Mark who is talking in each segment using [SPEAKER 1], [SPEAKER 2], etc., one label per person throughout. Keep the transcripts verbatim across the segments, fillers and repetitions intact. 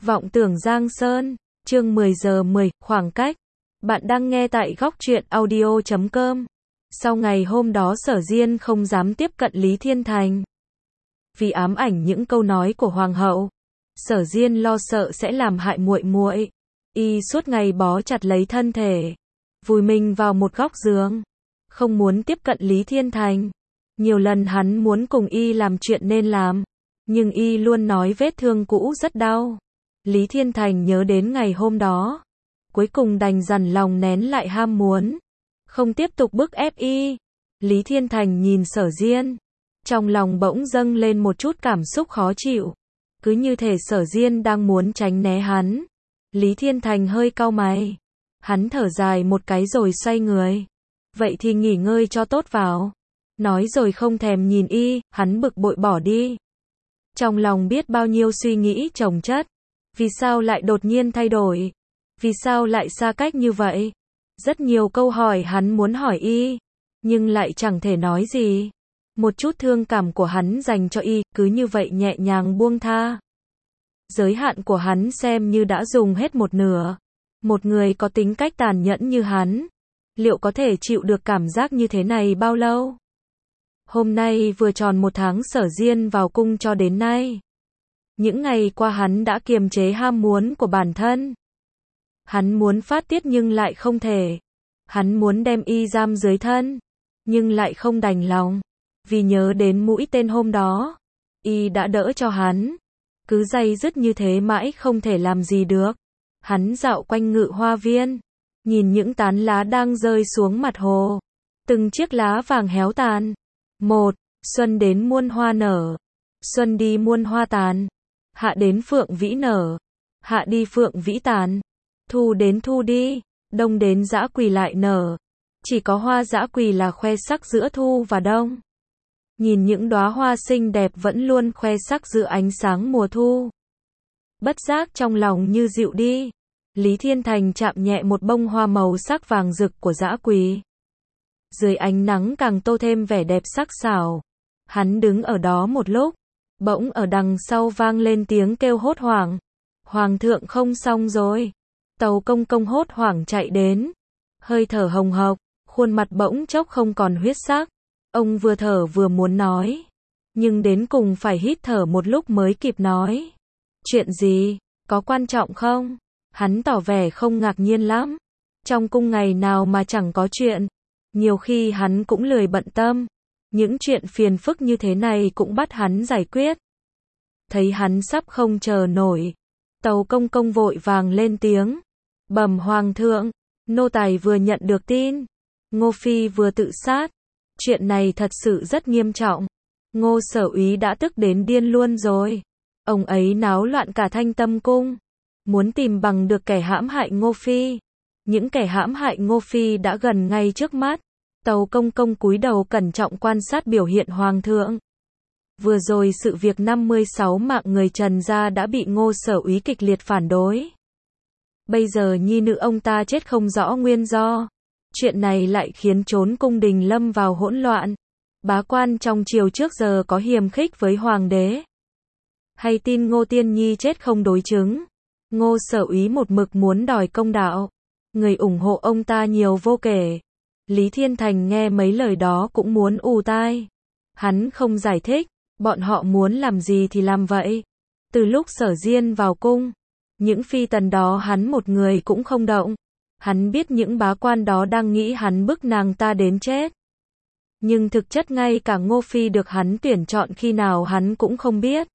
[SPEAKER 1] Vọng tưởng Giang Sơn, chương mười giờ mười, khoảng cách. Bạn đang nghe tại góc truyện audio chấm com. Sau ngày hôm đó Sở Diên không dám tiếp cận Lý Thiên Thành. Vì ám ảnh những câu nói của Hoàng hậu, Sở Diên lo sợ sẽ làm hại muội muội. Y suốt ngày bó chặt lấy thân thể, vùi mình vào một góc giường, không muốn tiếp cận Lý Thiên Thành. Nhiều lần hắn muốn cùng Y làm chuyện nên làm, nhưng Y luôn nói vết thương cũ rất đau. Lý Thiên Thành nhớ đến ngày hôm đó, cuối cùng đành dằn lòng nén lại ham muốn, không tiếp tục bức ép Y. Lý Thiên Thành nhìn Sở Diên, trong lòng bỗng dâng lên một chút cảm xúc khó chịu, cứ như thể Sở Diên đang muốn tránh né hắn. Lý Thiên Thành hơi cau mày, hắn thở dài một cái rồi xoay người. Vậy thì nghỉ ngơi cho tốt vào. Nói rồi không thèm nhìn Y, hắn bực bội bỏ đi. Trong lòng biết bao nhiêu suy nghĩ chồng chất. Vì sao lại đột nhiên thay đổi? Vì sao lại xa cách như vậy? Rất nhiều câu hỏi hắn muốn hỏi Y, nhưng lại chẳng thể nói gì. Một chút thương cảm của hắn dành cho Y, cứ như vậy nhẹ nhàng buông tha. Giới hạn của hắn xem như đã dùng hết một nửa. Một người có tính cách tàn nhẫn như hắn, liệu có thể chịu được cảm giác như thế này bao lâu? Hôm nay vừa tròn một tháng Sở Diên vào cung cho đến nay. Những ngày qua hắn đã kiềm chế ham muốn của bản thân. Hắn muốn phát tiết nhưng lại không thể. Hắn muốn đem Y giam dưới thân, nhưng lại không đành lòng. Vì nhớ đến mũi tên hôm đó, Y đã đỡ cho hắn. Cứ day dứt như thế mãi không thể làm gì được. Hắn dạo quanh ngự hoa viên, nhìn những tán lá đang rơi xuống mặt hồ. Từng chiếc lá vàng héo tàn. Một, xuân đến muôn hoa nở. Xuân đi muôn hoa tàn. Hạ đến phượng vĩ nở. Hạ đi phượng vĩ tàn. Thu đến thu đi. Đông đến dã quỳ lại nở. Chỉ có hoa dã quỳ là khoe sắc giữa thu và đông. Nhìn những đóa hoa xinh đẹp vẫn luôn khoe sắc giữa ánh sáng mùa thu. Bất giác trong lòng như dịu đi. Lý Thiên Thành chạm nhẹ một bông hoa màu sắc vàng rực của dã quỳ. Dưới ánh nắng càng tô thêm vẻ đẹp sắc sảo. Hắn đứng ở đó một lúc, bỗng ở đằng sau vang lên tiếng kêu hốt hoảng. Hoàng thượng không xong rồi. Tàu công công hốt hoảng chạy đến, hơi thở hồng hộc, khuôn mặt bỗng chốc không còn huyết sắc. Ông vừa thở vừa muốn nói, nhưng đến cùng phải hít thở một lúc mới kịp nói. Chuyện gì? Có quan trọng không? Hắn tỏ vẻ không ngạc nhiên lắm. Trong cung ngày nào mà chẳng có chuyện. Nhiều khi hắn cũng lười bận tâm. Những chuyện phiền phức như thế này cũng bắt hắn giải quyết. Thấy hắn sắp không chờ nổi, tàu công công vội vàng lên tiếng. Bẩm hoàng thượng, nô tài vừa nhận được tin. Ngô Phi vừa tự sát. Chuyện này thật sự rất nghiêm trọng. Ngô Sở Úy đã tức đến điên luôn rồi. Ông ấy náo loạn cả Thanh Tâm cung, muốn tìm bằng được kẻ hãm hại Ngô Phi. Những kẻ hãm hại Ngô Phi đã gần ngay trước mắt. Tàu công công cúi đầu cẩn trọng quan sát biểu hiện hoàng thượng. Vừa rồi sự việc năm mươi sáu mạng người Trần gia đã bị Ngô Sở Úy kịch liệt phản đối. Bây giờ nhi nữ ông ta chết không rõ nguyên do. Chuyện này lại khiến trốn cung đình lâm vào hỗn loạn. Bá quan trong triều trước giờ có hiềm khích với hoàng đế. Hay tin Ngô Tiên Nhi chết không đối chứng. Ngô Sở Úy một mực muốn đòi công đạo. Người ủng hộ ông ta nhiều vô kể. Lý Thiên Thành nghe mấy lời đó cũng muốn ù tai. Hắn không giải thích, bọn họ muốn làm gì thì làm vậy. Từ lúc Sở Diên vào cung, những phi tần đó hắn một người cũng không động. Hắn biết những bá quan đó đang nghĩ hắn bức nàng ta đến chết. Nhưng thực chất ngay cả Ngô Phi được hắn tuyển chọn khi nào hắn cũng không biết.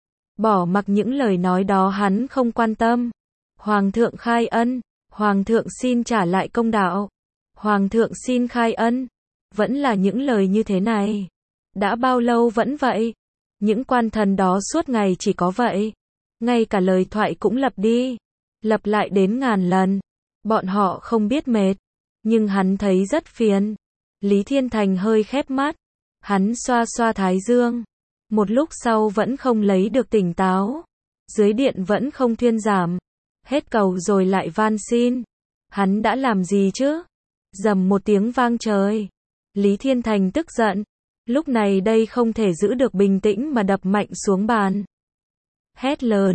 [SPEAKER 1] Bỏ mặc những lời nói đó hắn không quan tâm. Hoàng thượng khai ân, Hoàng thượng xin trả lại công đạo. Hoàng thượng xin khai ân. Vẫn là những lời như thế này. Đã bao lâu vẫn vậy. Những quan thần đó suốt ngày chỉ có vậy. Ngay cả lời thoại cũng lặp đi, lặp lại đến ngàn lần. Bọn họ không biết mệt, nhưng hắn thấy rất phiền. Lý Thiên Thành hơi khép mắt. Hắn xoa xoa thái dương. Một lúc sau vẫn không lấy được tỉnh táo. Dưới điện vẫn không thuyên giảm. Hết cầu rồi lại van xin. Hắn đã làm gì chứ? Rầm một tiếng vang trời. Lý Thiên Thành tức giận. Lúc này đây không thể giữ được bình tĩnh mà đập mạnh xuống bàn. Hét lớn.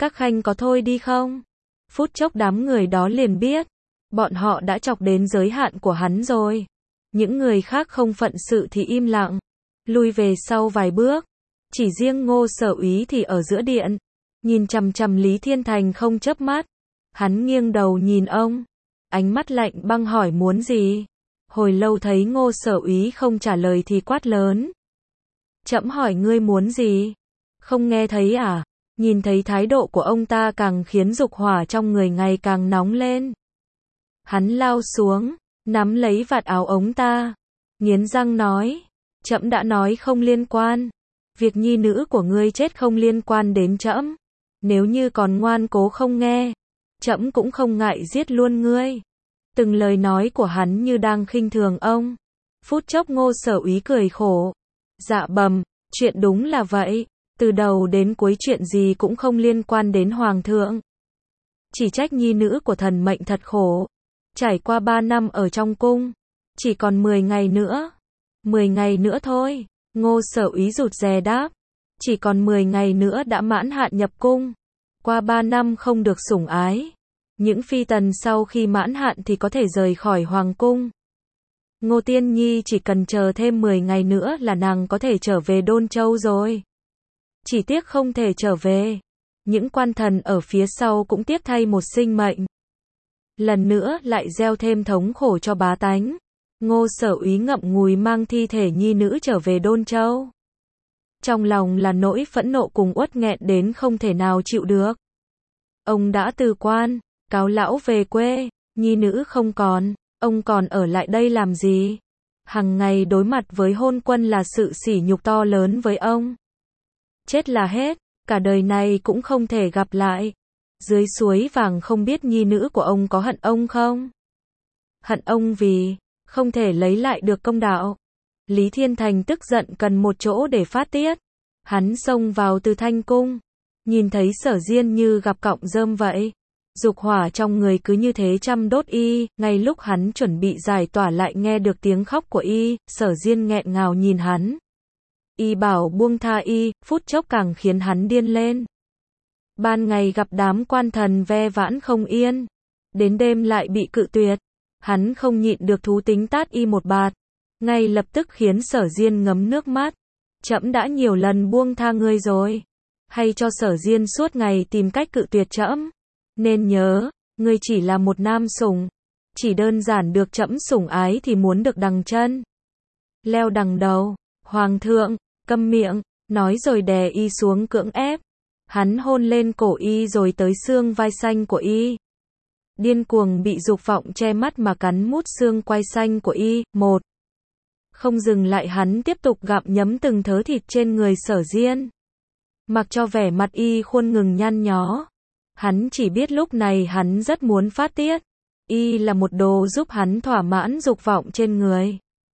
[SPEAKER 1] Các khanh có thôi đi không? Phút chốc đám người đó liền biết, bọn họ đã chọc đến giới hạn của hắn rồi. Những người khác không phận sự thì im lặng, lui về sau vài bước. Chỉ riêng Ngô Sở Úy thì ở giữa điện, nhìn chằm chằm Lý Thiên Thành không chớp mắt. Hắn nghiêng đầu nhìn ông, ánh mắt lạnh băng hỏi muốn gì. Hồi lâu thấy Ngô Sở Úy không trả lời thì quát lớn. Trẫm hỏi ngươi muốn gì? Không nghe thấy à? Nhìn thấy thái độ của ông ta càng khiến dục hỏa trong người ngày càng nóng lên. Hắn lao xuống, nắm lấy vạt áo ống ta, nghiến răng nói, trẫm đã nói không liên quan. Việc nhi nữ của ngươi chết không liên quan đến trẫm. Nếu như còn ngoan cố không nghe, trẫm cũng không ngại giết luôn ngươi. Từng lời nói của hắn như đang khinh thường ông. Phút chốc Ngô Sở Úy cười khổ. Dạ bẩm, chuyện đúng là vậy. Từ đầu đến cuối chuyện gì cũng không liên quan đến hoàng thượng. Chỉ trách nhi nữ của thần mệnh thật khổ. Trải qua ba năm ở trong cung, chỉ còn mười ngày nữa. mười ngày nữa thôi. Ngô Sở Úy rụt rè đáp. Chỉ còn mười ngày nữa đã mãn hạn nhập cung. Qua ba năm không được sủng ái. Những phi tần sau khi mãn hạn thì có thể rời khỏi hoàng cung. Ngô Tiên Nhi chỉ cần chờ thêm mười ngày nữa là nàng có thể trở về Đôn Châu rồi. Chỉ tiếc không thể trở về. Những quan thần ở phía sau cũng tiếp thay một sinh mệnh. Lần nữa lại gieo thêm thống khổ cho bá tánh. Ngô Sở Úy ngậm ngùi mang thi thể nhi nữ trở về Đôn Châu. Trong lòng là nỗi phẫn nộ cùng uất nghẹn đến không thể nào chịu được. Ông đã từ quan, cáo lão về quê, nhi nữ không còn, ông còn ở lại đây làm gì? Hằng ngày đối mặt với hôn quân là sự sỉ nhục to lớn với ông. Chết là hết, cả đời này cũng không thể gặp lại. Dưới suối vàng không biết nhi nữ của ông có hận ông không? Hận ông vì không thể lấy lại được công đạo. Lý Thiên Thành tức giận cần một chỗ để phát tiết. Hắn xông vào Từ Thanh cung, nhìn thấy Sở Diên như gặp cọng rơm vậy. Dục hỏa trong người cứ như thế chăm đốt y, ngay lúc hắn chuẩn bị giải tỏa lại nghe được tiếng khóc của y, Sở Diên nghẹn ngào nhìn hắn. Y bảo buông tha y, phút chốc càng khiến hắn điên lên. Ban ngày gặp đám quan thần ve vãn không yên, đến đêm lại bị cự tuyệt. Hắn không nhịn được thú tính tát y một bạt, ngay lập tức khiến Sở Diên ngấm nước mắt. Trẫm đã nhiều lần buông tha ngươi rồi, hay cho Sở Diên suốt ngày tìm cách cự tuyệt trẫm. Nên nhớ, ngươi chỉ là một nam sủng, chỉ đơn giản được trẫm sủng ái thì muốn được đằng chân, leo đằng đầu. Hoàng thượng, câm miệng, nói rồi đè y xuống cưỡng ép. Hắn hôn lên cổ y rồi tới xương vai xanh của y. Điên cuồng bị dục vọng che mắt mà cắn mút xương quai xanh của y. Một. Không dừng lại hắn tiếp tục gặm nhấm từng thớ thịt trên người Sở Diên. Mặc cho vẻ mặt y khuôn ngừng nhăn nhó. Hắn chỉ biết lúc này hắn rất muốn phát tiết. Y là một đồ giúp hắn thỏa mãn dục vọng trên người.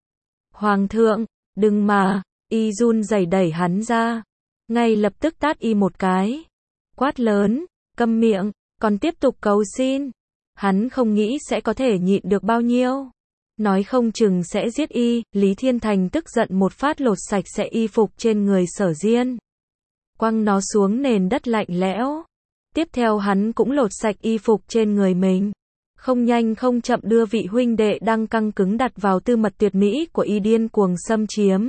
[SPEAKER 1] Hoàng thượng, đừng mà, y run rẩy đẩy hắn ra. Ngay lập tức tát y một cái. Quát lớn, câm miệng, còn tiếp tục cầu xin. Hắn không nghĩ sẽ có thể nhịn được bao nhiêu. Nói không chừng sẽ giết y. Lý Thiên Thành tức giận một phát lột sạch sẽ y phục trên người Sở Diên, quăng nó xuống nền đất lạnh lẽo. Tiếp theo hắn cũng lột sạch y phục trên người mình. Không nhanh không chậm đưa vị huynh đệ đang căng cứng đặt vào tư mật tuyệt mỹ của y điên cuồng xâm chiếm.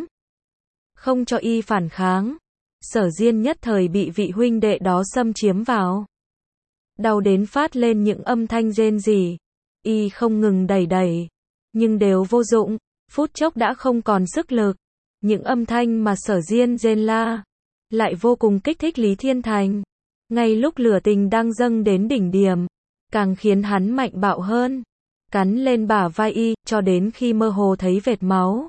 [SPEAKER 1] Không cho y phản kháng. Sở Diên nhất thời bị vị huynh đệ đó xâm chiếm vào. Đau đến phát lên những âm thanh rên rỉ. Y không ngừng đẩy đẩy, nhưng đều vô dụng. Phút chốc đã không còn sức lực. Những âm thanh mà Sở Diên rên la lại vô cùng kích thích Lý Thiên Thành. Ngay lúc lửa tình đang dâng đến đỉnh điểm, càng khiến hắn mạnh bạo hơn. Cắn lên bả vai y, cho đến khi mơ hồ thấy vệt máu.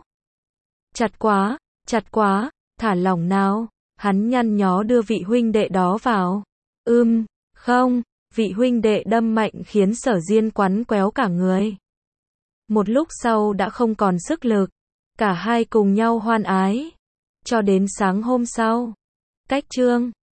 [SPEAKER 1] Chặt quá, chặt quá, thả lỏng nào. Hắn nhăn nhó đưa vị huynh đệ đó vào. Ưm, không, vị huynh đệ đâm mạnh khiến Sở Diên quắn quéo cả người. Một lúc sau đã không còn sức lực. Cả hai cùng nhau hoan ái. Cho đến sáng hôm sau. Cách chương